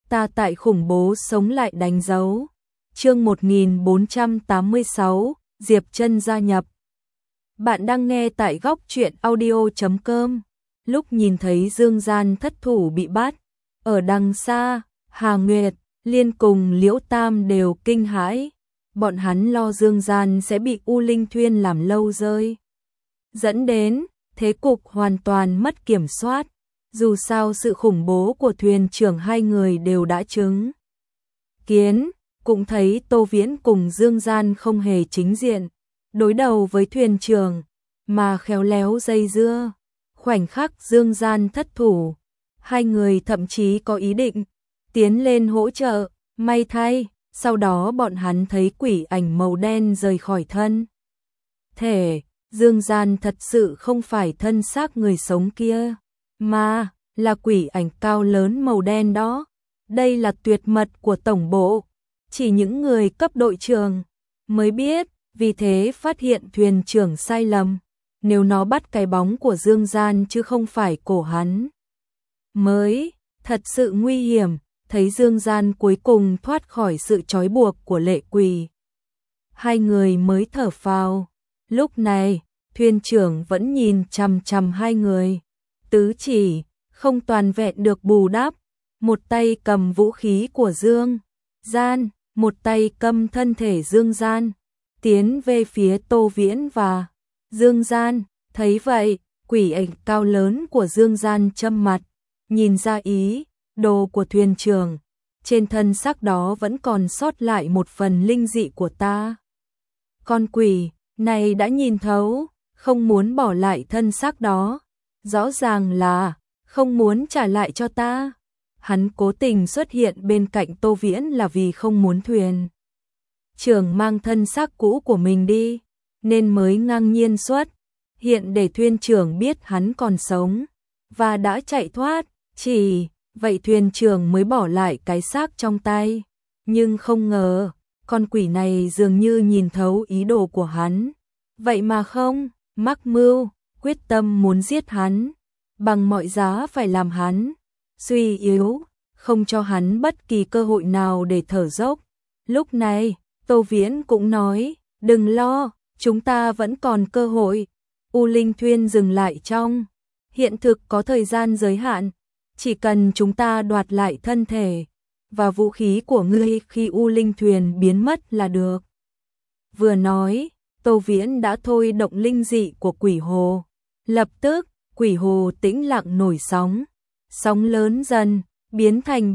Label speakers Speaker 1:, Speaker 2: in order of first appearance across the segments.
Speaker 1: ta tại khủng bố sống lại đánh dấu. Chương 1486, Diệp Chân gia nhập. Bạn đang nghe tại góc truyện audio.com. Lúc nhìn thấy Dương Gian thất thủ bị bắt, ở đằng xa, Hà Nguyệt, Liên cùng Liễu Tam đều kinh hãi. Bọn hắn lo Dương Gian sẽ bị U Linh Thuyên làm lâu rơi, dẫn đến thế cục hoàn toàn mất kiểm soát. Dù sao sự khủng bố của thuyền trưởng hai người đều đã chứng kiến, cũng thấy Tô Viễn cùng Dương Gian không hề chính diện đối đầu với thuyền trưởng, mà khéo léo dây dưa. Khoảnh khắc Dương Gian thất thủ, hai người thậm chí có ý định tiến lên hỗ trợ. May thay, sau đó bọn hắn thấy quỷ ảnh màu đen rời khỏi thân thể. Dương Gian thật sự không phải thân xác người sống kia, mà là quỷ ảnh cao lớn màu đen đó. Đây là tuyệt mật của tổng bộ, chỉ những người cấp đội trưởng mới biết, vì thế phát hiện thuyền trưởng sai lầm. Nếu nó bắt cái bóng của Dương Gian chứ không phải cổ hắn, mới thật sự nguy hiểm. Thấy Dương Gian cuối cùng thoát khỏi sự trói buộc của lệ quỷ, hai người mới thở phào. Lúc này, thuyền trưởng vẫn nhìn chằm chằm hai người, tứ chỉ không toàn vẹn được bù đắp, một tay cầm vũ khí của Dương Gian, một tay cầm thân thể Dương Gian, tiến về phía Tô Viễn và Dương Gian. Thấy vậy, quỷ ảnh cao lớn của Dương Gian châm mặt, nhìn ra ý đồ của thuyền trưởng. Trên thân xác đó vẫn còn sót lại một phần linh dị của ta. Con quỷ này đã nhìn thấu, không muốn bỏ lại thân xác đó, rõ ràng là không muốn trả lại cho ta. Hắn cố tình xuất hiện bên cạnh Tô Viễn là vì không muốn thuyền trưởng mang thân xác cũ của mình đi, nên mới ngang nhiên xuất hiện để thuyền trưởng biết hắn còn sống và đã chạy thoát. Chỉ vậy thuyền trưởng mới bỏ lại cái xác trong tay. Nhưng không ngờ, con quỷ này dường như nhìn thấu ý đồ của hắn, vậy mà không mắc mưu, quyết tâm muốn giết hắn, bằng mọi giá phải làm hắn suy yếu, không cho hắn bất kỳ cơ hội nào để thở dốc. Lúc này, Tô Viễn cũng nói, đừng lo, chúng ta vẫn còn cơ hội. U Linh Thuyên dừng lại trong hiện thực có thời gian giới hạn, chỉ cần chúng ta đoạt lại thân thể và vũ khí của ngươi khi U Linh Thuyền biến mất là được. Vừa nói, Tô Viễn đã thôi động linh dị của quỷ hồ. Lập tức, quỷ hồ tĩnh lặng nổi sóng. Sóng lớn dần, biến thành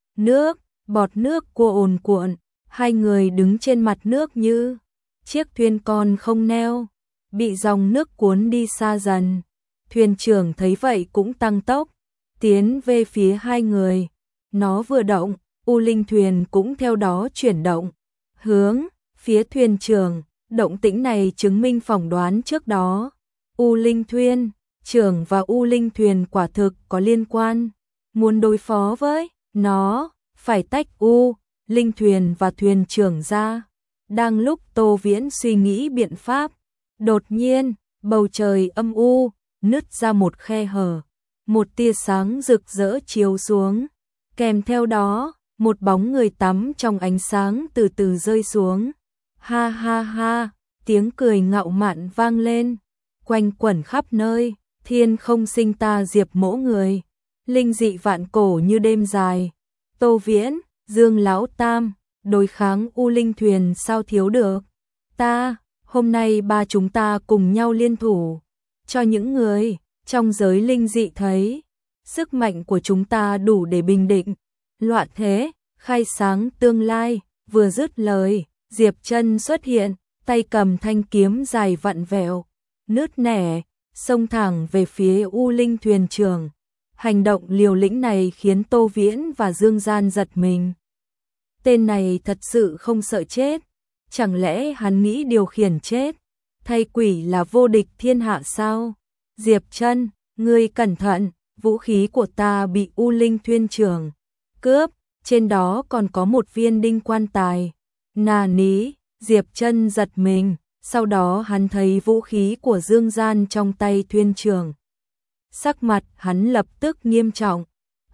Speaker 1: bọt nước cuồn cuộn. Hai người đứng trên mặt nước như chiếc thuyền con không neo, bị dòng nước cuốn đi xa dần. Thuyền trưởng thấy vậy cũng tăng tốc, tiến về phía hai người. Nó vừa động, U Linh Thuyền cũng theo đó chuyển động, hướng phía thuyền trưởng. Động tĩnh này chứng minh phỏng đoán trước đó. U Linh Thuyền trưởng và U Linh Thuyền quả thực có liên quan. Muốn đối phó với nó, phải tách U Linh Thuyền và thuyền trưởng ra. Đang lúc Tô Viễn suy nghĩ biện pháp, đột nhiên, bầu trời âm u, nứt ra một khe hở. Một tia sáng rực rỡ chiếu xuống, kèm theo đó, một bóng người tắm trong ánh sáng từ từ rơi xuống. Ha ha ha, tiếng cười ngạo mạn vang lên, quanh quẩn khắp nơi. Thiên không sinh ta Diệp mỗ người, linh dị vạn cổ như đêm dài. Tô Viễn, Dương Lão Tam, đối kháng U Linh Thuyền sao thiếu được. Ta, hôm nay ba chúng ta cùng nhau liên thủ, cho những người trong giới linh dị thấy sức mạnh của chúng ta đủ để bình định loạn thế, khai sáng tương lai. Vừa dứt lời, Diệp Chân xuất hiện, tay cầm thanh kiếm dài vặn vẹo, nứt nẻ, xông thẳng về phía U Linh Thuyền trưởng. Hành động liều lĩnh này khiến Tô Viễn và Dương Gian giật mình. Tên này thật sự không sợ chết, chẳng lẽ hắn nghĩ điều khiển chết thay quỷ là vô địch thiên hạ sao? Diệp Chân, ngươi cẩn thận, vũ khí của ta bị U Linh Thuyền trưởng cướp, trên đó còn có một viên đinh quan tài. Nà ní, Diệp Chân giật mình, sau đó hắn thấy vũ khí của Dương Gian trong tay thuyền trưởng. Sắc mặt hắn lập tức nghiêm trọng,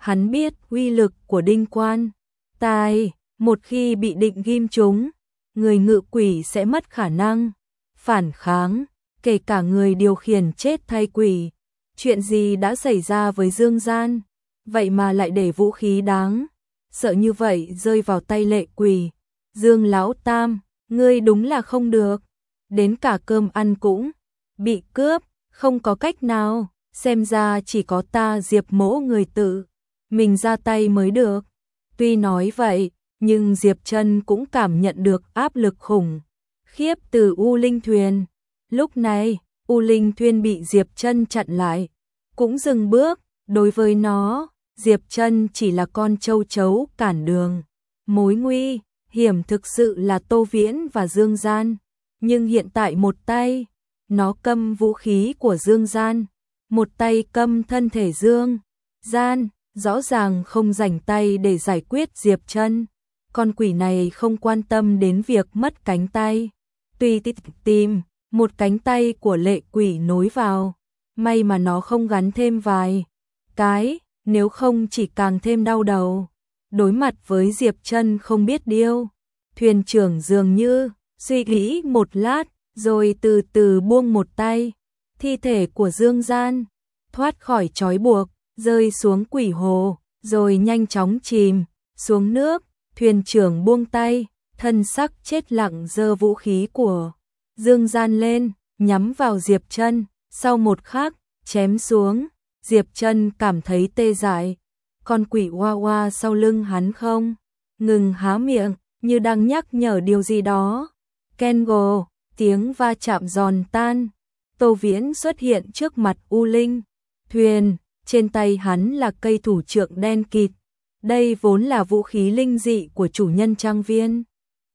Speaker 1: Hắn biết uy lực của đinh quan tài, một khi bị định ghim trúng, người ngự quỷ sẽ mất khả năng phản kháng, kể cả người điều khiển chết thay quỷ. Chuyện gì đã xảy ra với Dương Gian, vậy mà lại để vũ khí đáng sợ như vậy rơi vào tay lệ quỷ. Dương lão tam, ngươi đúng là không được, đến cả cơm ăn cũng bị cướp, không có cách nào, xem ra chỉ có ta Diệp Mỗ người tự mình ra tay mới được. Tuy nói vậy, nhưng Diệp Trân cũng cảm nhận được áp lực khủng khiếp từ U Linh Thuyền. Lúc này, U Linh Thuyền bị Diệp Trân chặn lại, cũng dừng bước. Đối với nó, Diệp Trân chỉ là con châu chấu cản đường. Mối nguy hiểm thực sự là Tô Viễn và Dương Gian, nhưng hiện tại một tay nó câm vũ khí của Dương Gian, một tay câm thân thể Dương Gian, rõ ràng không rảnh tay để giải quyết Diệp Trân. Con quỷ này không quan tâm đến việc mất cánh tay, tùy tìm một cánh tay của lệ quỷ nối vào, may mà nó không gắn thêm vài cái, nếu không chỉ càng thêm đau đầu. Đối mặt với Diệp Trân không biết điêu, thuyền trưởng dường như suy nghĩ một lát, rồi từ từ buông một tay. Thi thể của Dương Gian thoát khỏi trói buộc, rơi xuống quỷ hồ, rồi nhanh chóng chìm xuống nước. Thuyền trưởng buông tay, thân sắc chết lặng giơ vũ khí của Dương Gian lên, nhắm vào Diệp Trân. Sau một khắc, chém xuống, Diệp Trân cảm thấy tê dại. Con quỷ oa oa sau lưng hắn không ngừng há miệng, như đang nhắc nhở điều gì đó. Kengo, tiếng va chạm giòn tan. Tô Viễn xuất hiện trước mặt U Linh Thuyền, trên tay hắn là cây thủ trượng đen kịt. Đây vốn là vũ khí linh dị của chủ nhân trang viên,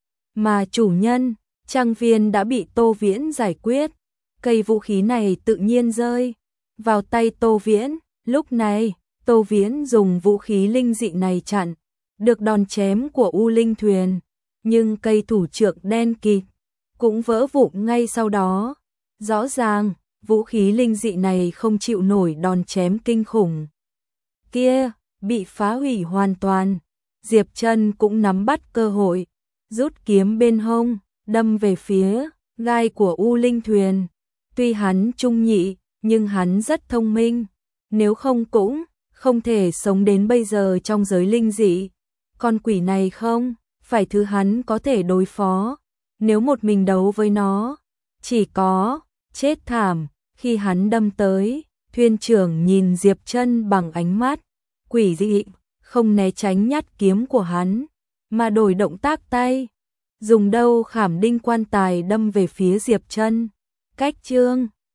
Speaker 1: mà chủ nhân trang viên đã bị Tô Viễn giải quyết. Cây vũ khí này tự nhiên rơi vào tay Tô Viễn. Lúc này, Tô Viễn dùng vũ khí linh dị này chặn được đòn chém của U Linh Thuyền, nhưng cây thủ trượng đen kịt cũng vỡ vụn ngay sau đó. Rõ ràng, vũ khí linh dị này không chịu nổi đòn chém kinh khủng kia, bị phá hủy hoàn toàn. Diệp Trân cũng nắm bắt cơ hội, rút kiếm bên hông, đâm về phía gai của U Linh Thuyền. Tuy hắn trung nhị, nhưng hắn rất thông minh, nếu không cũng không thể sống đến bây giờ trong giới linh dị. Con quỷ này không phải thứ hắn có thể đối phó, nếu một mình đấu với nó, chỉ có chết thảm. Khi hắn đâm tới, thuyền trưởng nhìn Diệp Trân bằng ánh mắt quỷ dị, không né tránh nhát kiếm của hắn, mà đổi động tác tay, dùng đầu khảm đinh quan tài đâm về phía Diệp Trân. Cách chương